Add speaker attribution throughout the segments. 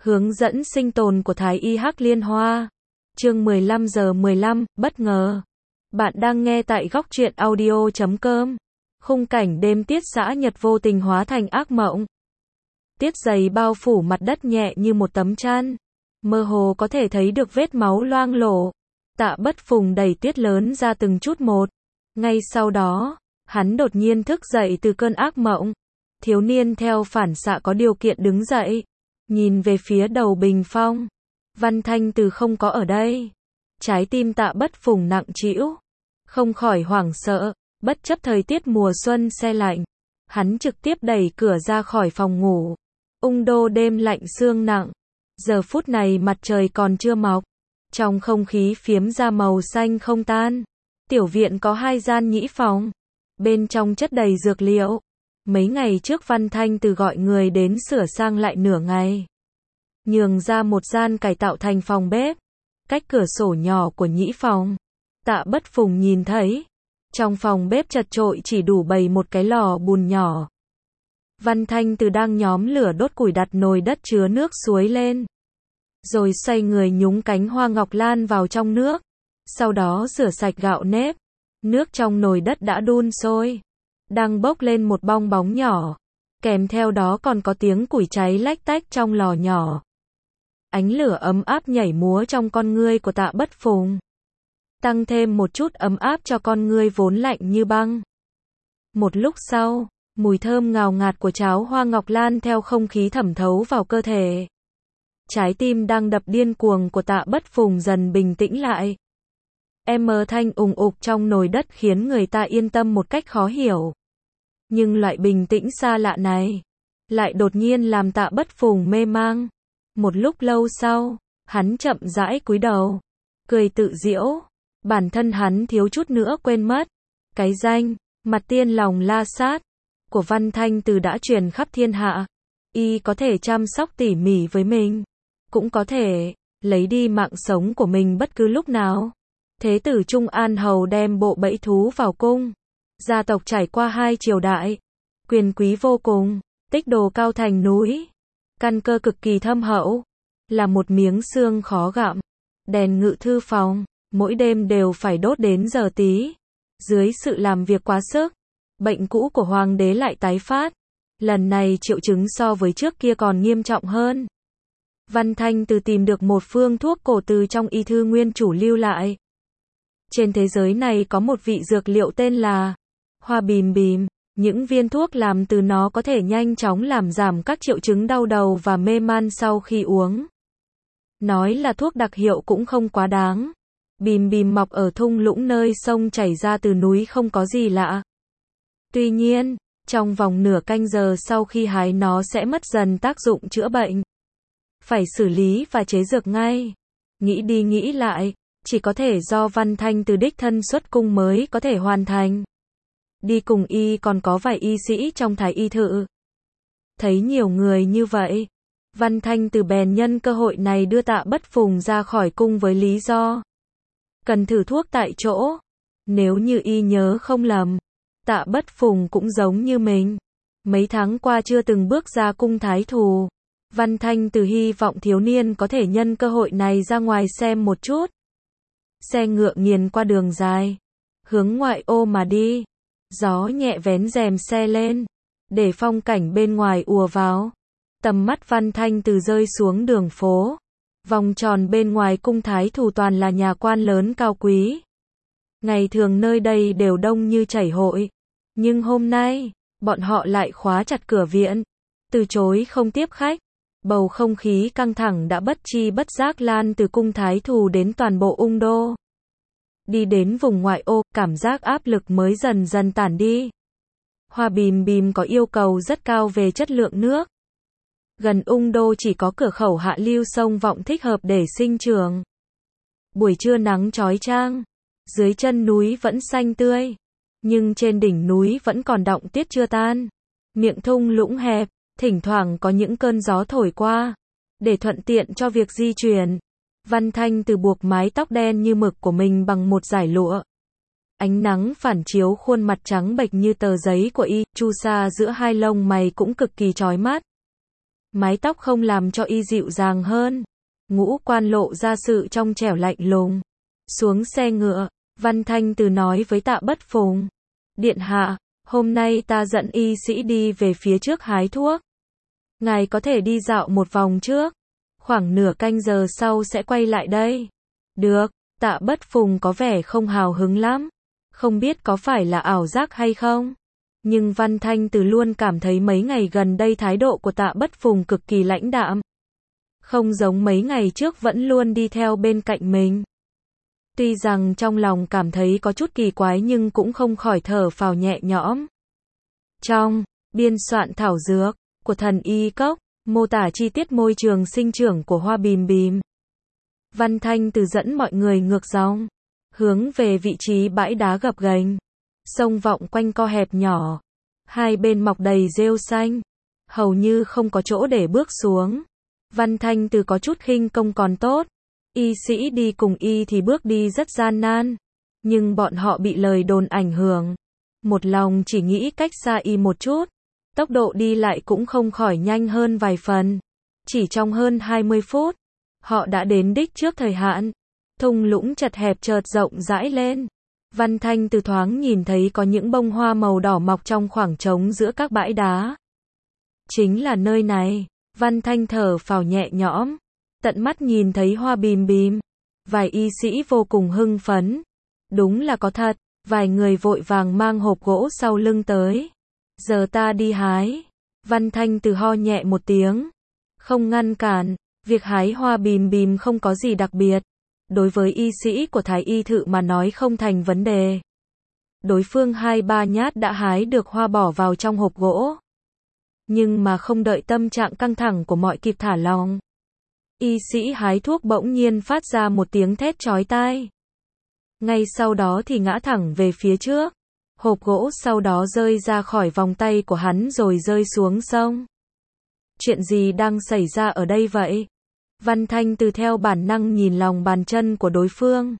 Speaker 1: Hướng dẫn sinh tồn của Thái y Hắc Liên Hoa. Chương 15:15, bất ngờ. Bạn đang nghe tại góc truyện audio.com. Khung cảnh đêm tiết dã nhật vô tình hóa thành ác mộng. Tiết dày bao phủ mặt đất nhẹ như một tấm chăn. Mơ hồ có thể thấy được vết máu loang lổ. Tạ Bất Phùng đẩy Tiết lớn ra từng chút một. Ngay sau đó, hắn đột nhiên thức dậy từ cơn ác mộng. Thiếu niên theo phản xạ có điều kiện đứng dậy. Nhìn về phía đầu bình phong. Văn Thanh Từ không có ở đây. Trái tim Tạ Bất Phùng nặng trĩu. Không khỏi hoảng sợ, bất chấp thời tiết mùa xuân se lạnh. Hắn trực tiếp đẩy cửa ra khỏi phòng ngủ. Ung đô đêm lạnh sương nặng. Giờ phút này mặt trời còn chưa mọc. Trong không khí phiếm ra màu xanh không tan. Tiểu viện có 2 gian nhĩ phòng. Bên trong chất đầy dược liệu. Mấy ngày trước Văn Thanh Từ gọi người đến sửa sang lại nửa ngày. Nhường ra một gian cải tạo thành phòng bếp. Cách cửa sổ nhỏ của nhĩ phòng. Tạ Bất Phùng nhìn thấy. Trong phòng bếp chật chội chỉ đủ bày một cái lò bùn nhỏ. Văn Thanh Từ đang nhóm lửa đốt củi đặt nồi đất chứa nước suối lên. Rồi xoay người nhúng cánh hoa ngọc lan vào trong nước. Sau đó rửa sạch gạo nếp. Nước trong nồi đất đã đun sôi. Đang bốc lên một bong bóng nhỏ. Kèm theo đó còn có tiếng củi cháy lách tách trong lò nhỏ. Ánh lửa ấm áp nhảy múa trong con ngươi của Tạ Bất Phùng. Tăng thêm một chút ấm áp cho con ngươi vốn lạnh như băng. Một lúc sau, mùi thơm ngào ngạt của cháo hoa ngọc lan theo không khí thẩm thấu vào cơ thể. Trái tim đang đập điên cuồng của Tạ Bất Phùng dần bình tĩnh lại. Thanh ùng ục trong nồi đất khiến người ta yên tâm một cách khó hiểu. Nhưng loại bình tĩnh xa lạ này lại đột nhiên làm Tạ Bất Phùng mê mang. Một lúc lâu sau, hắn chậm rãi cúi đầu, cười tự giễu. Bản thân hắn thiếu chút nữa quên mất. Cái danh, mặt tiên lòng la sát, của Văn Thanh Từ đã truyền khắp thiên hạ. Y có thể chăm sóc tỉ mỉ với mình. Cũng có thể, lấy đi mạng sống của mình bất cứ lúc nào. Thế tử Trung An Hầu đem bộ bẫy thú vào cung. Gia tộc trải qua 2 triều đại. Quyền quý vô cùng, tích đồ cao thành núi. Căn cơ cực kỳ thâm hậu. Là một miếng xương khó gặm. Đèn ngự thư phòng, mỗi đêm đều phải đốt đến giờ tí. Dưới sự làm việc quá sức, bệnh cũ của hoàng đế lại tái phát. Lần này triệu chứng so với trước kia còn nghiêm trọng hơn. Văn Thanh Từ tìm được một phương thuốc cổ từ trong y thư nguyên chủ lưu lại. Trên thế giới này có một vị dược liệu tên là hoa bìm bìm. Những viên thuốc làm từ nó có thể nhanh chóng làm giảm các triệu chứng đau đầu và mê man sau khi uống. Nói là thuốc đặc hiệu cũng không quá đáng. Bìm bìm mọc ở thung lũng nơi sông chảy ra từ núi không có gì lạ. Tuy nhiên, trong vòng nửa canh giờ sau khi hái nó sẽ mất dần tác dụng chữa bệnh. Phải xử lý và chế dược ngay. Nghĩ đi nghĩ lại, chỉ có thể do Văn Thanh Từ đích thân xuất cung mới có thể hoàn thành. Đi cùng y còn có vài y sĩ trong Thái y thự. Thấy nhiều người như vậy, Văn Thanh Từ bèn nhân cơ hội này đưa Tạ Bất Phùng ra khỏi cung với lý do cần thử thuốc tại chỗ. Nếu như y nhớ không lầm, Tạ Bất Phùng cũng giống như mình. Mấy tháng qua chưa từng bước ra cung thái thù. Văn Thanh Từ hy vọng thiếu niên có thể nhân cơ hội này ra ngoài xem một chút. Xe ngựa nghiền qua đường dài, hướng ngoại ô mà đi. Gió nhẹ vén rèm xe lên, để phong cảnh bên ngoài ùa vào. Tầm mắt Văn Thanh Từ rơi xuống đường phố. Vòng tròn bên ngoài cung thái thù toàn là nhà quan lớn cao quý. Ngày thường nơi đây đều đông như chảy hội. Nhưng hôm nay, bọn họ lại khóa chặt cửa viện, từ chối không tiếp khách. Bầu không khí căng thẳng đã bất chi bất giác lan từ cung thái thù đến toàn bộ Ung đô. Đi đến vùng ngoại ô, cảm giác áp lực mới dần dần tản đi. Hoa bìm bìm có yêu cầu rất cao về chất lượng nước. Gần Ung đô chỉ có cửa khẩu hạ lưu sông Vọng thích hợp để sinh trưởng. Buổi trưa nắng chói chang, dưới chân núi vẫn xanh tươi, nhưng trên đỉnh núi vẫn còn đọng tuyết chưa tan. Miệng thung lũng hẹp, thỉnh thoảng có những cơn gió thổi qua. Để thuận tiện cho việc di chuyển, Văn Thanh Từ buộc mái tóc đen như mực của mình bằng một dải lụa. Ánh nắng phản chiếu khuôn mặt trắng bệch như tờ giấy của y, chu sa giữa 2 lông mày cũng cực kỳ chói mắt. Mái tóc không làm cho y dịu dàng hơn. Ngũ quan lộ ra sự trong trẻo lạnh lùng. Xuống xe ngựa, Văn Thanh Từ nói với Tạ Bất Phùng. Điện hạ, hôm nay ta dẫn y sĩ đi về phía trước hái thuốc. Ngài có thể đi dạo một vòng trước. Khoảng nửa canh giờ sau sẽ quay lại đây. Được, Tạ Bất Phùng có vẻ không hào hứng lắm. Không biết có phải là ảo giác hay không? Nhưng Văn Thanh Từ luôn cảm thấy mấy ngày gần đây thái độ của Tạ Bất Phùng cực kỳ lãnh đạm. Không giống mấy ngày trước vẫn luôn đi theo bên cạnh mình. Tuy rằng trong lòng cảm thấy có chút kỳ quái nhưng cũng không khỏi thở phào nhẹ nhõm. Trong biên soạn thảo dược của Thần Y Cốc, mô tả chi tiết môi trường sinh trưởng của hoa bìm bìm. Văn Thanh Từ dẫn mọi người ngược dòng, hướng về vị trí bãi đá gập ghềnh. Sông Vọng quanh co hẹp nhỏ, hai bên mọc đầy rêu xanh, hầu như không có chỗ để bước xuống. Văn Thanh Từ có chút khinh công còn tốt, y sĩ đi cùng y thì bước đi rất gian nan, nhưng bọn họ bị lời đồn ảnh hưởng, một lòng chỉ nghĩ cách xa y một chút, tốc độ đi lại cũng không khỏi nhanh hơn vài phần. Chỉ trong hơn 20 phút, họ đã đến đích trước thời hạn. Thung lũng chật hẹp chợt rộng rãi lên. Văn Thanh Từ thoáng nhìn thấy có những bông hoa màu đỏ mọc trong khoảng trống giữa các bãi đá. Chính là nơi này. Văn Thanh thở phào nhẹ nhõm, tận mắt nhìn thấy hoa bìm bìm. Vài y sĩ vô cùng hưng phấn. Đúng là có thật, vài người vội vàng mang hộp gỗ sau lưng tới. Giờ ta đi hái. Văn Thanh Từ ho nhẹ một tiếng, không ngăn cản, việc hái hoa bìm bìm không có gì đặc biệt. Đối với y sĩ của Thái Y Thự mà nói không thành vấn đề. Đối phương 2-3 nhát đã hái được hoa bỏ vào trong hộp gỗ. Nhưng mà không đợi tâm trạng căng thẳng của mọi kịp thả lỏng. Y sĩ hái thuốc bỗng nhiên phát ra một tiếng thét chói tai. Ngay sau đó thì ngã thẳng về phía trước. Hộp gỗ sau đó rơi ra khỏi vòng tay của hắn rồi rơi xuống sông. Chuyện gì đang xảy ra ở đây vậy? Văn Thanh Từ theo bản năng nhìn lòng bàn chân của đối phương.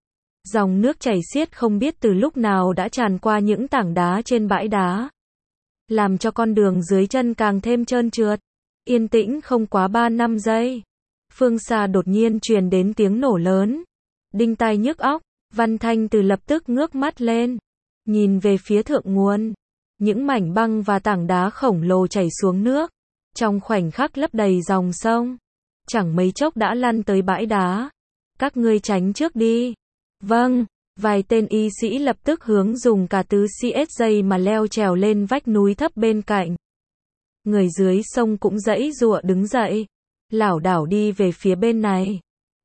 Speaker 1: Dòng nước chảy xiết không biết từ lúc nào đã tràn qua những tảng đá trên bãi đá, làm cho con đường dưới chân càng thêm trơn trượt. Yên tĩnh không quá 3-5 giây. Phương xa đột nhiên truyền đến tiếng nổ lớn. Đinh tai nhức óc, Văn Thanh Từ lập tức ngước mắt lên. Nhìn về phía thượng nguồn. Những mảnh băng và tảng đá khổng lồ chảy xuống nước. Trong khoảnh khắc lấp đầy dòng sông. Chẳng mấy chốc đã lăn tới bãi đá. Các ngươi tránh trước đi. Vâng, vài tên y sĩ lập tức hướng dùng cả tứ CSJ mà leo trèo lên vách núi thấp bên cạnh. Người dưới sông cũng giãy giụa đứng dậy, lảo đảo đi về phía bên này.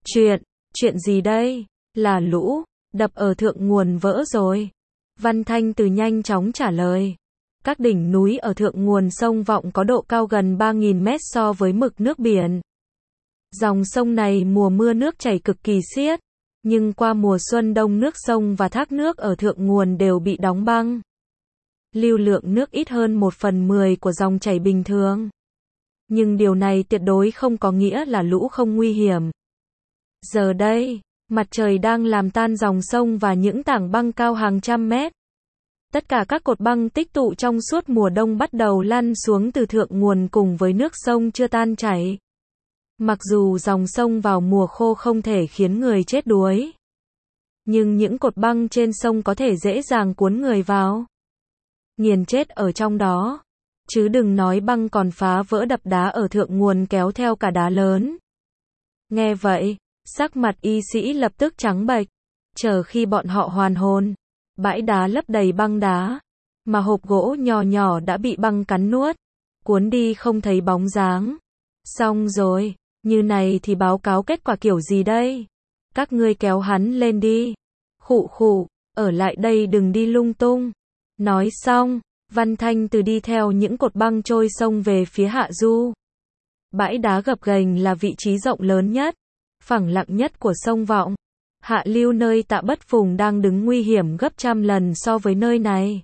Speaker 1: Chuyện gì đây? Là lũ, đập ở thượng nguồn vỡ rồi. Văn Thanh Từ nhanh chóng trả lời. Các đỉnh núi ở thượng nguồn sông Vọng có độ cao gần 3.000 mét so với mực nước biển. Dòng sông này mùa mưa nước chảy cực kỳ xiết, nhưng qua mùa xuân đông nước sông và thác nước ở thượng nguồn đều bị đóng băng. Lưu lượng nước ít hơn 1/10 của dòng chảy bình thường. Nhưng điều này tuyệt đối không có nghĩa là lũ không nguy hiểm. Giờ đây, mặt trời đang làm tan dòng sông và những tảng băng cao hàng trăm mét. Tất cả các cột băng tích tụ trong suốt mùa đông bắt đầu lăn xuống từ thượng nguồn cùng với nước sông chưa tan chảy. Mặc dù dòng sông vào mùa khô không thể khiến người chết đuối, nhưng những cột băng trên sông có thể dễ dàng cuốn người vào, nghiền chết ở trong đó. Chứ đừng nói băng còn phá vỡ đập đá ở thượng nguồn kéo theo cả đá lớn. Nghe vậy, sắc mặt y sĩ lập tức trắng bệch. Chờ khi bọn họ hoàn hồn, bãi đá lấp đầy băng đá, mà hộp gỗ nhỏ nhỏ đã bị băng cắn nuốt, cuốn đi không thấy bóng dáng. Xong rồi, như này thì báo cáo kết quả kiểu gì đây? Các ngươi kéo hắn lên đi. Khụ khụ, ở lại đây đừng đi lung tung. Nói xong, Văn Thanh Từ đi theo những cột băng trôi sông về phía hạ du. Bãi đá gập ghềnh là vị trí rộng lớn nhất, phẳng lặng nhất của sông Vọng. Hạ lưu nơi Tạ Bất Phùng đang đứng nguy hiểm gấp trăm lần so với nơi này.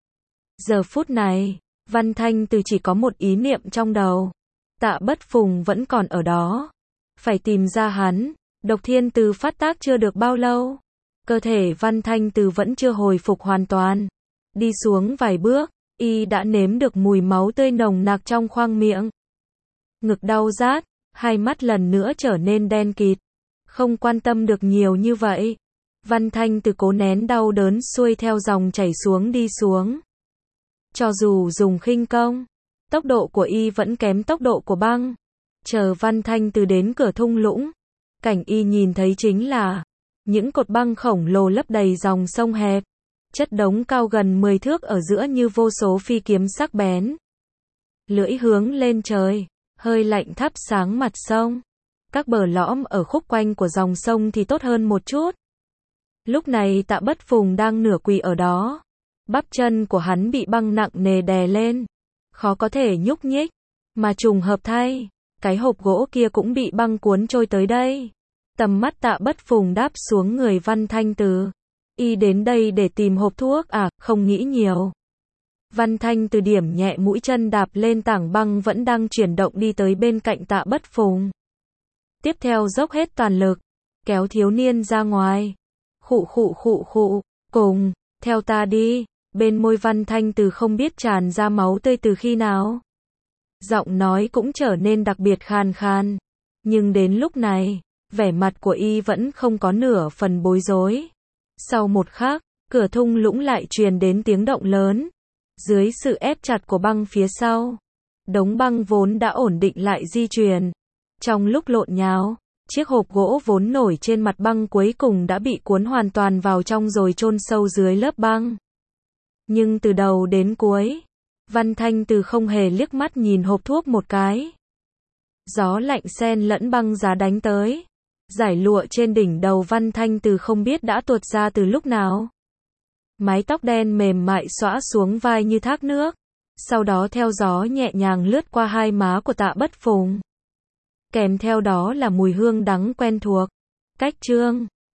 Speaker 1: Giờ phút này, Văn Thanh Từ chỉ có một ý niệm trong đầu. Tạ Bất Phùng vẫn còn ở đó. Phải tìm ra hắn. Độc thiên từ phát tác chưa được bao lâu. Cơ thể Văn Thanh Từ vẫn chưa hồi phục hoàn toàn. Đi xuống vài bước, y đã nếm được mùi máu tươi nồng nặc trong khoang miệng. ngực đau rát, hai mắt lần nữa trở nên đen kịt. Không quan tâm được nhiều như vậy. Văn Thanh Từ cố nén đau đớn xuôi theo dòng chảy xuống đi xuống. Cho dù dùng khinh công, tốc độ của y vẫn kém tốc độ của băng. Chờ Văn Thanh Từ đến cửa thung lũng, cảnh y nhìn thấy chính là những cột băng khổng lồ lấp đầy dòng sông hẹp, chất đống cao gần 10 thước ở giữa như vô số phi kiếm sắc bén. Lưỡi hướng lên trời, hơi lạnh thắp sáng mặt sông. Các bờ lõm ở khúc quanh của dòng sông thì tốt hơn một chút. Lúc này Tạ Bất Phùng đang nửa quỳ ở đó. Bắp chân của hắn bị băng nặng nề đè lên, khó có thể nhúc nhích. Mà trùng hợp thay, cái hộp gỗ kia cũng bị băng cuốn trôi tới đây. Tầm mắt Tạ Bất Phùng đáp xuống người Văn Thanh Từ. Y đến đây để tìm hộp thuốc à, không nghĩ nhiều. Văn Thanh Từ điểm nhẹ mũi chân đạp lên tảng băng vẫn đang chuyển động đi tới bên cạnh Tạ Bất Phùng. Tiếp theo dốc hết toàn lực, kéo thiếu niên ra ngoài. Khụ khụ khụ khụ, cùng, theo ta đi. Bên môi Văn Thanh Từ không biết tràn ra máu tươi từ khi nào. Giọng nói cũng trở nên đặc biệt khan khan. Nhưng đến lúc này, vẻ mặt của y vẫn không có nửa phần bối rối. Sau một khắc, cửa thung lũng lại truyền đến tiếng động lớn. Dưới sự ép chặt của băng phía sau, đống băng vốn đã ổn định lại di chuyển. Trong lúc lộn nhào, chiếc hộp gỗ vốn nổi trên mặt băng cuối cùng đã bị cuốn hoàn toàn vào trong rồi chôn sâu dưới lớp băng. Nhưng từ đầu đến cuối, Văn Thanh Từ không hề liếc mắt nhìn hộp thuốc một cái. Gió lạnh xen lẫn băng giá đánh tới. Dải lụa trên đỉnh đầu Văn Thanh Từ không biết đã tuột ra từ lúc nào. Mái tóc đen mềm mại xõa xuống vai như thác nước. Sau đó theo gió nhẹ nhàng lướt qua hai má của Tạ Bất Phùng. Kèm theo đó là mùi hương đắng quen thuộc. Cách chương